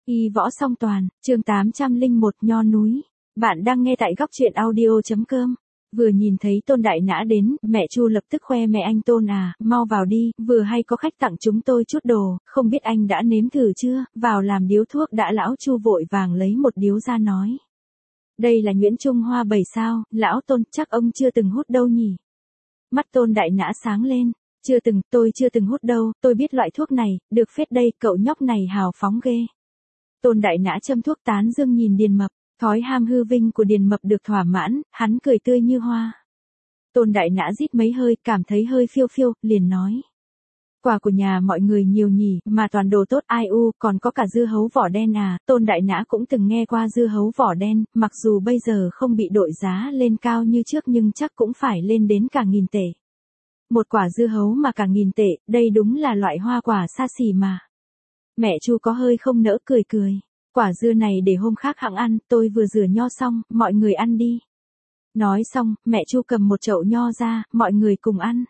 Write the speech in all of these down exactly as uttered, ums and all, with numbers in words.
Y võ song toàn, chương tám trăm lẻ một Nho núi. Bạn đang nghe tại góc truyện audio.com. Vừa nhìn thấy Tôn Đại Nã đến, mẹ Chu lập tức khoe mẹ anh Tôn à, mau vào đi, vừa hay có khách tặng chúng tôi chút đồ, không biết anh đã nếm thử chưa, vào làm điếu thuốc đã. Lão Chu vội vàng lấy một điếu ra nói. Đây là nhuyễn Trung Hoa bảy sao, lão Tôn, chắc ông chưa từng hút đâu nhỉ. Mắt Tôn Đại Nã sáng lên. Chưa từng, tôi chưa từng hút đâu, tôi biết loại thuốc này, được phết đây, cậu nhóc này hào phóng ghê. Tôn Đại Nã châm thuốc tán dương nhìn Điền Mập, thói ham hư vinh của Điền Mập được thỏa mãn, hắn cười tươi như hoa. Tôn Đại Nã rít mấy hơi, cảm thấy hơi phiêu phiêu, liền nói. Quà của nhà mọi người nhiều nhỉ, mà toàn đồ tốt ai u, còn có cả dưa hấu vỏ đen à. Tôn Đại Nã cũng từng nghe qua dưa hấu vỏ đen, mặc dù bây giờ không bị đội giá lên cao như trước nhưng chắc cũng phải lên đến cả nghìn tệ. Một quả dưa hấu mà cả nghìn tệ, đây đúng là loại hoa quả xa xỉ mà. Mẹ Chu có hơi không nỡ cười cười. Quả dưa này để hôm khác hẵng ăn, tôi vừa rửa nho xong, mọi người ăn đi. Nói xong, mẹ Chu cầm một chậu nho ra, mọi người cùng ăn.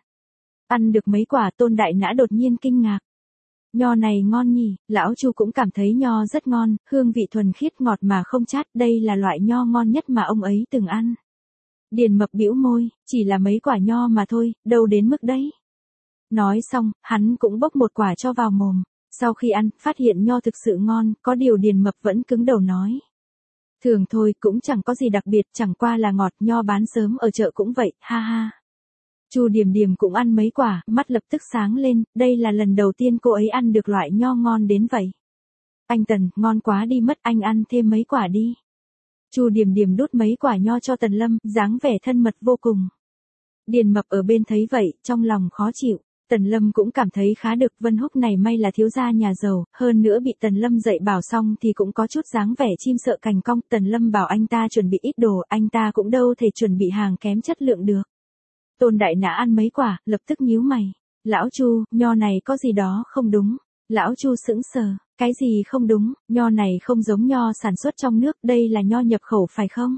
Ăn được mấy quả Tôn Đại Nã đột nhiên kinh ngạc. Nho này ngon nhỉ, lão Chu cũng cảm thấy nho rất ngon, hương vị thuần khiết ngọt mà không chát, đây là loại nho ngon nhất mà ông ấy từng ăn. Điền Mập bĩu môi, chỉ là mấy quả nho mà thôi, đâu đến mức đấy. Nói xong, hắn cũng bốc một quả cho vào mồm. Sau khi ăn, phát hiện nho thực sự ngon, có điều Điền Mập vẫn cứng đầu nói. Thường thôi, cũng chẳng có gì đặc biệt, chẳng qua là ngọt, nho bán sớm ở chợ cũng vậy, ha ha. Chu Điềm Điềm cũng ăn mấy quả, mắt lập tức sáng lên, đây là lần đầu tiên cô ấy ăn được loại nho ngon đến vậy. Anh Tần, ngon quá đi mất, anh ăn thêm mấy quả đi. Chu Điềm Điềm đút mấy quả nho cho Tần Lâm, dáng vẻ thân mật vô cùng. Điền Mập ở bên thấy vậy, trong lòng khó chịu. Tần Lâm cũng cảm thấy khá được, Vân Húc này may là thiếu gia nhà giàu, hơn nữa bị Tần Lâm dạy bảo xong thì cũng có chút dáng vẻ chim sợ cành cong. Tần Lâm bảo anh ta chuẩn bị ít đồ, anh ta cũng đâu thể chuẩn bị hàng kém chất lượng được. Tôn Đại Nã ăn mấy quả, lập tức nhíu mày. Lão Chu, nho này có gì đó không đúng. Lão Chu sững sờ, cái gì không đúng, nho này không giống nho sản xuất trong nước, đây là nho nhập khẩu phải không?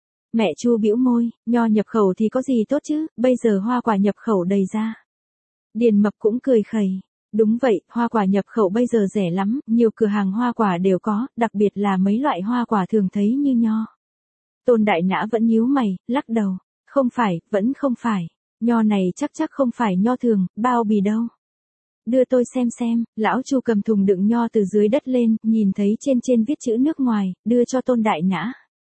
Mẹ Chu bĩu môi, nho nhập khẩu thì có gì tốt chứ, bây giờ hoa quả nhập khẩu đầy ra. Điền Mập cũng cười khẩy. Đúng vậy, hoa quả nhập khẩu bây giờ rẻ lắm, nhiều cửa hàng hoa quả đều có, đặc biệt là mấy loại hoa quả thường thấy như nho. Tôn Đại Nã vẫn nhíu mày, lắc đầu. Không phải, vẫn không phải. Nho này chắc chắc không phải nho thường, bao bì đâu. Đưa tôi xem xem, lão Chu cầm thùng đựng nho từ dưới đất lên, nhìn thấy trên trên viết chữ nước ngoài, đưa cho Tôn Đại Nã.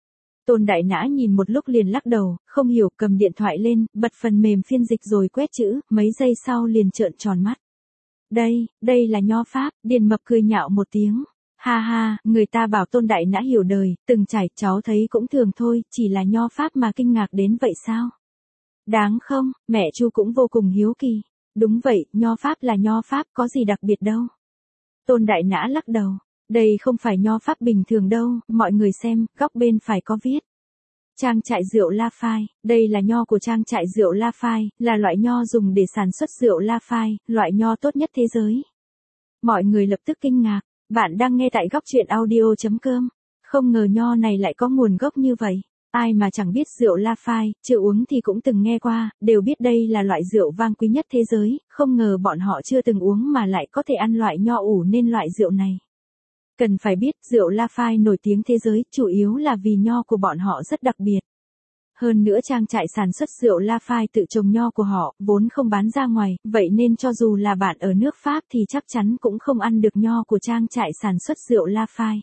Tôn Đại Nã nhìn một lúc liền lắc đầu, không hiểu, cầm điện thoại lên, bật phần mềm phiên dịch rồi quét chữ, mấy giây sau liền trợn tròn mắt. Đây, đây là nho Pháp, Điền Mập cười nhạo một tiếng. Ha ha, người ta bảo Tôn Đại Nã hiểu đời, từng trải, cháu thấy cũng thường thôi, chỉ là nho Pháp mà kinh ngạc đến vậy sao? Đáng không, mẹ Chu cũng vô cùng hiếu kỳ. Đúng vậy, nho Pháp là nho Pháp, có gì đặc biệt đâu. Tôn Đại Nã lắc đầu. Đây không phải nho Pháp bình thường đâu, mọi người xem, góc bên phải có viết. Trang trại rượu La Phai, đây là nho của trang trại rượu La Phai, là loại nho dùng để sản xuất rượu La Phai, loại nho tốt nhất thế giới. Mọi người lập tức kinh ngạc, bạn đang nghe tại góc truyện audio.com. Không ngờ nho này lại có nguồn gốc như vậy. Ai mà chẳng biết rượu La Phai, chưa uống thì cũng từng nghe qua, đều biết đây là loại rượu vang quý nhất thế giới, không ngờ bọn họ chưa từng uống mà lại có thể ăn loại nho ủ nên loại rượu này. Cần phải biết, rượu La Phai nổi tiếng thế giới, chủ yếu là vì nho của bọn họ rất đặc biệt. Hơn nữa trang trại sản xuất rượu La Phai tự trồng nho của họ, vốn không bán ra ngoài, vậy nên cho dù là bạn ở nước Pháp thì chắc chắn cũng không ăn được nho của trang trại sản xuất rượu La Phai.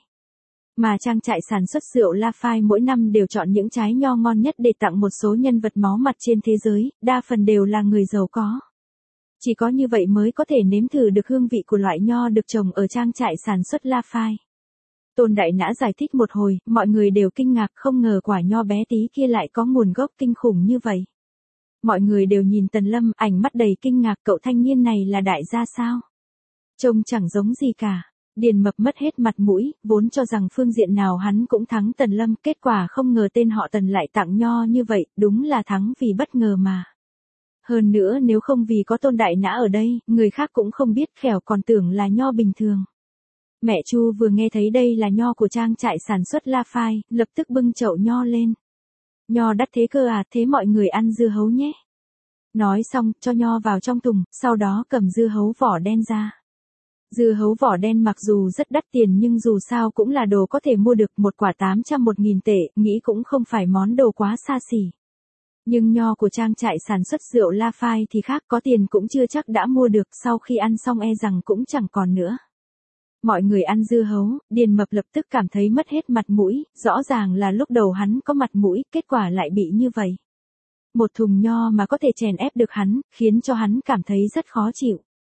Mà trang trại sản xuất rượu La Phai mỗi năm đều chọn những trái nho ngon nhất để tặng một số nhân vật máu mặt trên thế giới, đa phần đều là người giàu có. Chỉ có như vậy mới có thể nếm thử được hương vị của loại nho được trồng ở trang trại sản xuất La Phai. Tôn Đại Nã giải thích một hồi, mọi người đều kinh ngạc, không ngờ quả nho bé tí kia lại có nguồn gốc kinh khủng như vậy. Mọi người đều nhìn Tần Lâm, ánh mắt đầy kinh ngạc, cậu thanh niên này là đại gia sao? Trông chẳng giống gì cả. Điền Mập mất hết mặt mũi, vốn cho rằng phương diện nào hắn cũng thắng Tần Lâm, kết quả không ngờ tên họ Tần lại tặng nho như vậy, đúng là thắng vì bất ngờ mà. Hơn nữa nếu không vì có Tôn Đại Nã ở đây, người khác cũng không biết, khẻo còn tưởng là nho bình thường. Mẹ Chu vừa nghe thấy đây là nho của trang trại sản xuất La Phai, lập tức bưng chậu nho lên. Nho đắt thế cơ à, thế mọi người ăn dưa hấu nhé. Nói xong, cho nho vào trong thùng, sau đó cầm dưa hấu vỏ đen ra. Dưa hấu vỏ đen mặc dù rất đắt tiền nhưng dù sao cũng là đồ có thể mua được, một quả tám trăm một nghìn tệ, nghĩ cũng không phải món đồ quá xa xỉ. Nhưng nho của trang trại sản xuất rượu La Phai thì khác, có tiền cũng chưa chắc đã mua được, sau khi ăn xong e rằng cũng chẳng còn nữa. Mọi người ăn dưa hấu, Điền Mập lập tức cảm thấy mất hết mặt mũi, rõ ràng là lúc đầu hắn có mặt mũi, kết quả lại bị như vậy. Một thùng nho mà có thể chèn ép được hắn, khiến cho hắn cảm thấy rất khó chịu.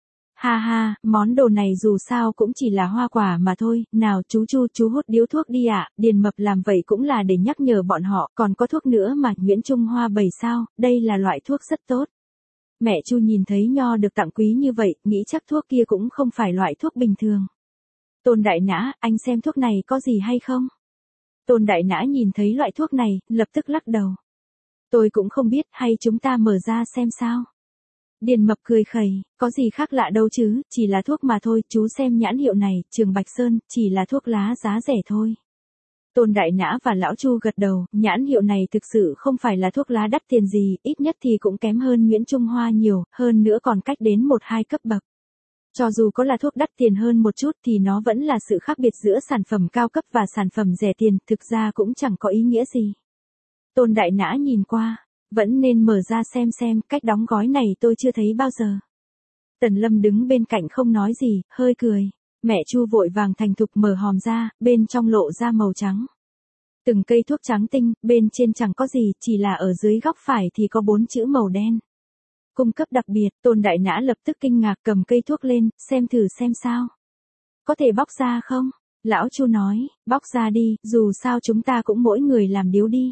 Ha ha, món đồ này dù sao cũng chỉ là hoa quả mà thôi, nào chú Chu, chú hút điếu thuốc đi ạ. Điền Mập làm vậy cũng là để nhắc nhở bọn họ, còn có thuốc nữa mà, Nguyễn Trung Hoa bày sao, đây là loại thuốc rất tốt. Mẹ Chu nhìn thấy nho được tặng quý như vậy, nghĩ chắc thuốc kia cũng không phải loại thuốc bình thường. Tôn Đại Nã, anh xem thuốc này có gì hay không? Tôn Đại Nã nhìn thấy loại thuốc này, lập tức lắc đầu. Tôi cũng không biết, hay chúng ta mở ra xem sao? Điền Mập cười khẩy, có gì khác lạ đâu chứ, chỉ là thuốc mà thôi, chú xem nhãn hiệu này, Trường Bạch Sơn, chỉ là thuốc lá giá rẻ thôi. Tôn Đại Nã và Lão Chu gật đầu, nhãn hiệu này thực sự không phải là thuốc lá đắt tiền gì, ít nhất thì cũng kém hơn Nguyễn Trung Hoa nhiều, hơn nữa còn cách đến một hai cấp bậc. Cho dù có là thuốc đắt tiền hơn một chút thì nó vẫn là sự khác biệt giữa sản phẩm cao cấp và sản phẩm rẻ tiền, thực ra cũng chẳng có ý nghĩa gì. Tôn Đại Nã nhìn qua, vẫn nên mở ra xem xem, cách đóng gói này tôi chưa thấy bao giờ. Tần Lâm đứng bên cạnh không nói gì, hơi cười. Mẹ Chu vội vàng thành thục mở hòm ra, bên trong lộ ra màu trắng. Từng cây thuốc trắng tinh, bên trên chẳng có gì, chỉ là ở dưới góc phải thì có bốn chữ màu đen. Cung cấp đặc biệt, Tôn Đại Nã lập tức kinh ngạc cầm cây thuốc lên, xem thử xem sao. Có thể bóc ra không? Lão Chu nói, bóc ra đi, dù sao chúng ta cũng mỗi người làm điếu đi.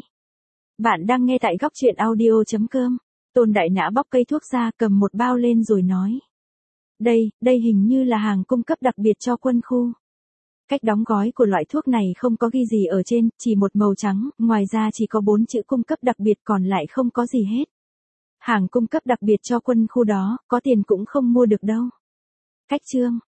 Bạn đang nghe tại góc truyện audio chấm com. Tôn Đại Nã bóc cây thuốc ra, cầm một bao lên rồi nói. Đây, đây hình như là hàng cung cấp đặc biệt cho quân khu. Cách đóng gói của loại thuốc này không có ghi gì ở trên, chỉ một màu trắng, ngoài ra chỉ có bốn chữ cung cấp đặc biệt còn lại không có gì hết. Hàng cung cấp đặc biệt cho quân khu đó, có tiền cũng không mua được đâu. Cách chương